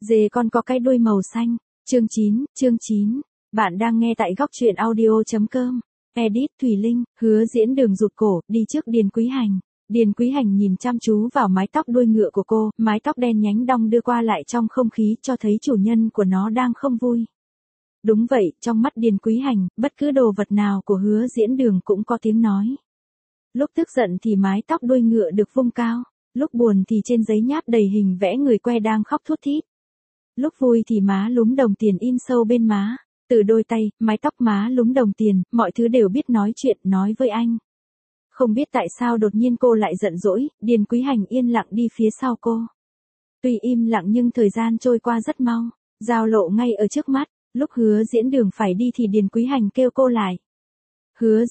Dê con có cái đuôi màu xanh. Chương 9. Bạn đang nghe tại góc truyện audio.com. Edit Thùy Linh, Hứa Diễn Đường rụt cổ, đi trước Điền Quý Hành. Điền Quý Hành nhìn chăm chú vào mái tóc đuôi ngựa của cô, mái tóc đen nhánh đong đưa qua lại trong không khí cho thấy chủ nhân của nó đang không vui. Đúng vậy, trong mắt Điền Quý Hành, bất cứ đồ vật nào của Hứa Diễn Đường cũng có tiếng nói. Lúc tức giận thì mái tóc đuôi ngựa được vung cao, lúc buồn thì trên giấy nháp đầy hình vẽ người que đang khóc thút thít. Lúc vui thì má lúm đồng tiền in sâu bên má, từ đôi tay, mái tóc má lúm đồng tiền, mọi thứ đều biết nói chuyện, nói với anh. Không biết tại sao đột nhiên cô lại giận dỗi, Điền Quý Hành yên lặng đi phía sau cô. Tuy im lặng nhưng thời gian trôi qua rất mau, giao lộ ngay ở trước mắt, lúc Hứa Diễn Đường phải đi thì Điền Quý Hành kêu cô lại. Hứa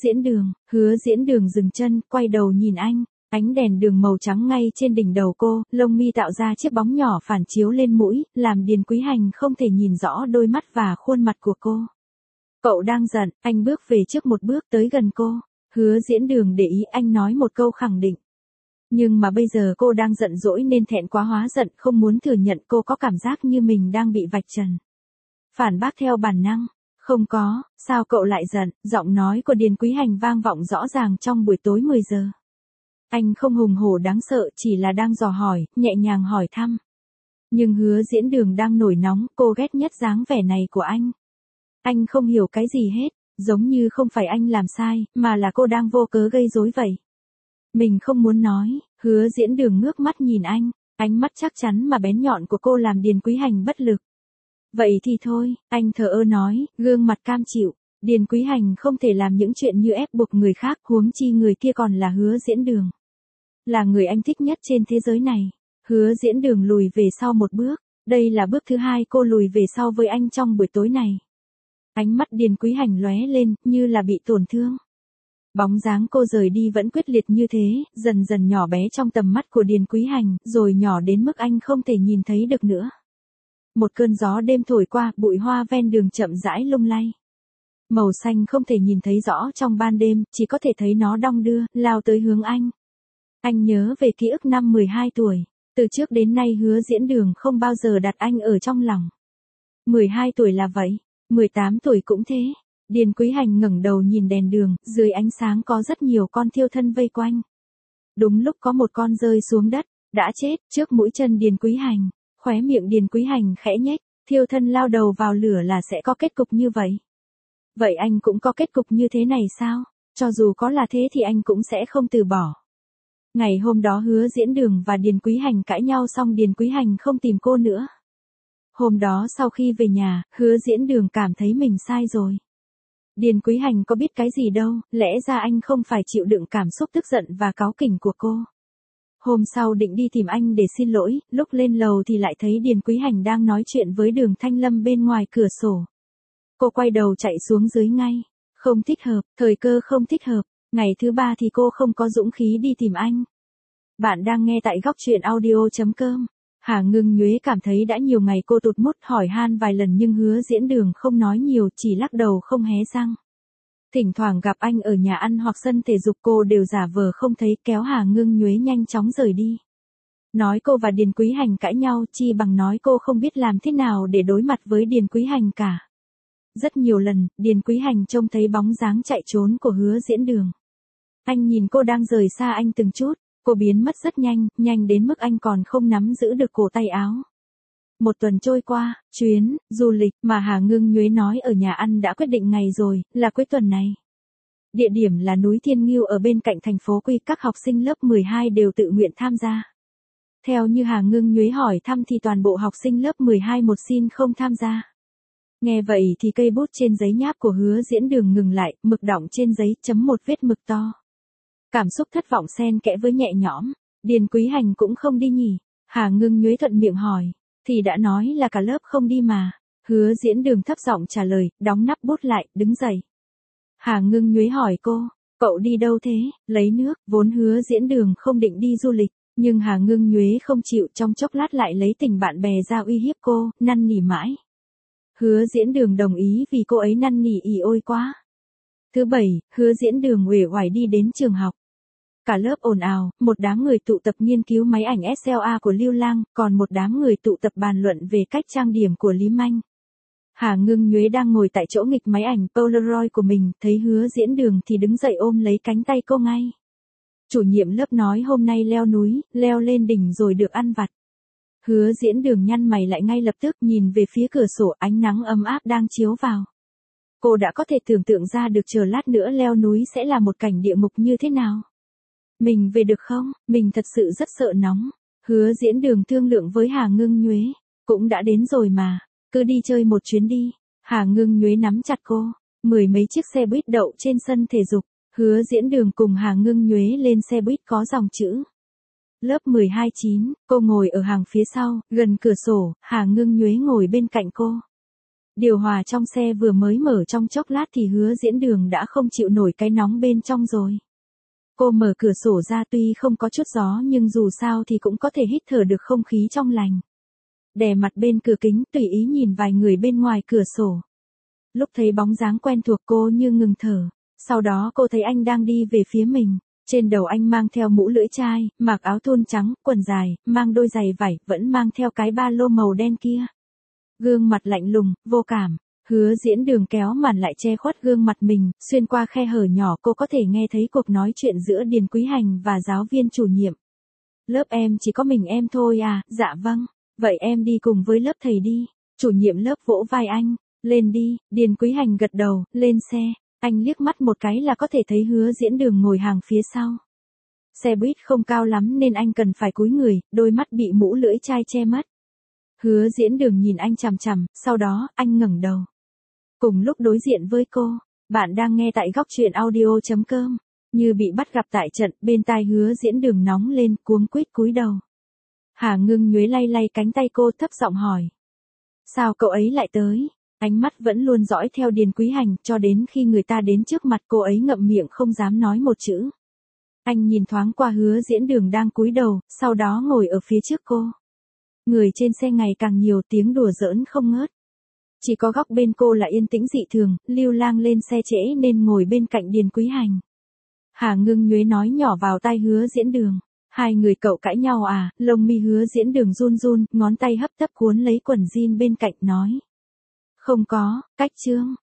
Diễn Đường dừng chân, quay đầu nhìn anh. Ánh đèn đường màu trắng ngay trên đỉnh đầu cô, lông mi tạo ra chiếc bóng nhỏ phản chiếu lên mũi, làm Điền Quý Hành không thể nhìn rõ đôi mắt và khuôn mặt của cô. Cậu đang giận, anh bước về trước một bước tới gần cô. Hứa Diễn Đường để ý anh nói một câu khẳng định. Nhưng mà bây giờ cô đang giận dỗi nên thẹn quá hóa giận, không muốn thừa nhận cô có cảm giác như mình đang bị vạch trần. Phản bác theo bản năng. Không có, sao cậu lại giận? Giọng nói của Điền Quý Hành vang vọng rõ ràng trong buổi tối 10 giờ. Anh không hùng hổ đáng sợ, chỉ là đang dò hỏi, nhẹ nhàng hỏi thăm. Nhưng Hứa Diễn Đường đang nổi nóng, cô ghét nhất dáng vẻ này của anh. Anh không hiểu cái gì hết, giống như không phải anh làm sai, mà là cô đang vô cớ gây rối vậy. Mình không muốn nói, Hứa Diễn Đường ngước mắt nhìn anh, ánh mắt chắc chắn mà bén nhọn của cô làm Điền Quý Hành bất lực. Vậy thì thôi, anh thờ ơ nói, gương mặt cam chịu. Điền Quý Hành không thể làm những chuyện như ép buộc người khác, huống chi người kia còn là Hứa Diễn Đường. Là người anh thích nhất trên thế giới này. Hứa Diễn Đường lùi về sau một bước. Đây là bước thứ hai cô lùi về sau với anh trong buổi tối này. Ánh mắt Điền Quý Hành lóe lên, như là bị tổn thương. Bóng dáng cô rời đi vẫn quyết liệt như thế, dần dần nhỏ bé trong tầm mắt của Điền Quý Hành, rồi nhỏ đến mức anh không thể nhìn thấy được nữa. Một cơn gió đêm thổi qua, bụi hoa ven đường chậm rãi lung lay. Màu xanh không thể nhìn thấy rõ trong ban đêm, chỉ có thể thấy nó đong đưa, lao tới hướng anh. Anh nhớ về ký ức năm 12 tuổi. Từ trước đến nay Hứa Diễn Đường không bao giờ đặt anh ở trong lòng. 12 tuổi là vậy, 18 tuổi cũng thế. Điền Quý Hành ngẩng đầu nhìn đèn đường, dưới ánh sáng có rất nhiều con thiêu thân vây quanh. Đúng lúc có một con rơi xuống đất, đã chết, trước mũi chân Điền Quý Hành. Khóe miệng Điền Quý Hành khẽ nhếch, thiêu thân lao đầu vào lửa là sẽ có kết cục như vậy. Vậy anh cũng có kết cục như thế này sao? Cho dù có là thế thì anh cũng sẽ không từ bỏ. Ngày hôm đó Hứa Diễn Đường và Điền Quý Hành cãi nhau xong Điền Quý Hành không tìm cô nữa. Hôm đó sau khi về nhà, Hứa Diễn Đường cảm thấy mình sai rồi. Điền Quý Hành có biết cái gì đâu, lẽ ra anh không phải chịu đựng cảm xúc tức giận và cáu kỉnh của cô. Hôm sau định đi tìm anh để xin lỗi, lúc lên lầu thì lại thấy Điền Quý Hành đang nói chuyện với Đường Thanh Lâm bên ngoài cửa sổ. Cô quay đầu chạy xuống dưới ngay. Không thích hợp, thời cơ không thích hợp. Ngày thứ ba thì cô không có dũng khí đi tìm anh. Bạn đang nghe tại góc truyện audio.com. Hà Ngưng Nhuế cảm thấy đã nhiều ngày cô tụt mút hỏi han vài lần nhưng Hứa Diễn Đường không nói nhiều, chỉ lắc đầu không hé răng. Thỉnh thoảng gặp anh ở nhà ăn hoặc sân thể dục cô đều giả vờ không thấy, kéo Hà Ngưng Nhuế nhanh chóng rời đi. Nói cô và Điền Quý Hành cãi nhau chi bằng nói cô không biết làm thế nào để đối mặt với Điền Quý Hành cả. Rất nhiều lần, Điền Quý Hành trông thấy bóng dáng chạy trốn của Hứa Diễn Đường. Anh nhìn cô đang rời xa anh từng chút, cô biến mất rất nhanh, nhanh đến mức anh còn không nắm giữ được cổ tay áo. Một tuần trôi qua, chuyến du lịch mà Hà Ngưng Nhuế nói ở nhà ăn đã quyết định ngày rồi, là cuối tuần này. Địa điểm là núi Thiên Ngưu ở bên cạnh thành phố Quy, các học sinh lớp 12 đều tự nguyện tham gia. Theo như Hà Ngưng Nhuế hỏi thăm thì toàn bộ học sinh lớp 12 một xin không tham gia. Nghe vậy thì cây bút trên giấy nháp của Hứa Diễn Đường ngừng lại, mực đọng trên giấy chấm một vết mực to. Cảm xúc thất vọng xen kẽ với nhẹ nhõm. Điền Quý Hành cũng không đi nhỉ? Hà Ngưng Nhuế thuận miệng hỏi. Thì đã nói là cả lớp không đi mà. Hứa Diễn Đường thấp giọng trả lời, đóng nắp bút lại, đứng dậy. Hà Ngưng Nhuế hỏi cô, cậu đi đâu thế? Lấy nước, vốn Hứa Diễn Đường không định đi du lịch, nhưng Hà Ngưng Nhuế không chịu, trong chốc lát lại lấy tình bạn bè ra uy hiếp cô, năn nỉ mãi. Hứa Diễn Đường đồng ý vì cô ấy năn nỉ ỉ ôi quá. Thứ bảy, Hứa Diễn Đường uể oải đi đến trường học. Cả lớp ồn ào, một đám người tụ tập nghiên cứu máy ảnh SLA của Lưu Lang, còn một đám người tụ tập bàn luận về cách trang điểm của Lý Manh. Hà Ngưng Nhuế đang ngồi tại chỗ nghịch máy ảnh Polaroid của mình, thấy Hứa Diễn Đường thì đứng dậy ôm lấy cánh tay cô ngay. Chủ nhiệm lớp nói hôm nay leo núi, leo lên đỉnh rồi được ăn vặt. Hứa Diễn Đường nhăn mày lại ngay lập tức, nhìn về phía cửa sổ, ánh nắng ấm áp đang chiếu vào. Cô đã có thể tưởng tượng ra được chờ lát nữa leo núi sẽ là một cảnh địa ngục như thế nào. Mình về được không? Mình thật sự rất sợ nóng. Hứa Diễn Đường thương lượng với Hà Ngưng Nhuế. Cũng đã đến rồi mà, cứ đi chơi một chuyến đi. Hà Ngưng Nhuế nắm chặt cô. 10 mấy chiếc xe buýt đậu trên sân thể dục. Hứa Diễn Đường cùng Hà Ngưng Nhuế lên xe buýt có dòng chữ lớp 12-9, cô ngồi ở hàng phía sau, gần cửa sổ, Hà Ngưng Nhuế ngồi bên cạnh cô. Điều hòa trong xe vừa mới mở trong chốc lát thì Hứa Diễn Đường đã không chịu nổi cái nóng bên trong rồi. Cô mở cửa sổ ra, tuy không có chút gió nhưng dù sao thì cũng có thể hít thở được không khí trong lành. Đè mặt bên cửa kính, tùy ý nhìn vài người bên ngoài cửa sổ. Lúc thấy bóng dáng quen thuộc cô như ngừng thở, sau đó cô thấy anh đang đi về phía mình. Trên đầu anh mang theo mũ lưỡi chai, mặc áo thun trắng, quần dài, mang đôi giày vải, vẫn mang theo cái ba lô màu đen kia. Gương mặt lạnh lùng, vô cảm. Hứa Diễn Đường kéo màn lại che khuất gương mặt mình, xuyên qua khe hở nhỏ cô có thể nghe thấy cuộc nói chuyện giữa Điền Quý Hành và giáo viên chủ nhiệm. Lớp em chỉ có mình em thôi à? Dạ vâng, vậy em đi cùng với lớp thầy đi. Chủ nhiệm lớp vỗ vai anh, lên đi. Điền Quý Hành gật đầu, lên xe. Anh liếc mắt một cái là có thể thấy Hứa Diễn Đường ngồi hàng phía sau. Xe buýt không cao lắm nên anh cần phải cúi người, đôi mắt bị mũ lưỡi chai che mất. Hứa Diễn Đường nhìn anh chằm chằm, sau đó, anh ngẩng đầu. Cùng lúc đối diện với cô, bạn đang nghe tại góc truyện audio.com. Như bị bắt gặp tại trận, bên tai Hứa Diễn Đường nóng lên, cuống quýt cúi đầu. Hà Ngưng Nhuế lay lay cánh tay cô, thấp giọng hỏi. Sao cậu ấy lại tới? Ánh mắt vẫn luôn dõi theo Điền Quý Hành, cho đến khi người ta đến trước mặt cô ấy ngậm miệng không dám nói một chữ. Anh nhìn thoáng qua Hứa Diễn Đường đang cúi đầu, sau đó ngồi ở phía trước cô. Người trên xe ngày càng nhiều, tiếng đùa giỡn không ngớt. Chỉ có góc bên cô là yên tĩnh dị thường, Lưu Lang lên xe trễ nên ngồi bên cạnh Điền Quý Hành. Hà Ngưng Nhuế nói nhỏ vào tai Hứa Diễn Đường. Hai người cậu cãi nhau à? Lông mi Hứa Diễn Đường run run, ngón tay hấp tấp cuốn lấy quần jean bên cạnh nói. Không có, cách chương.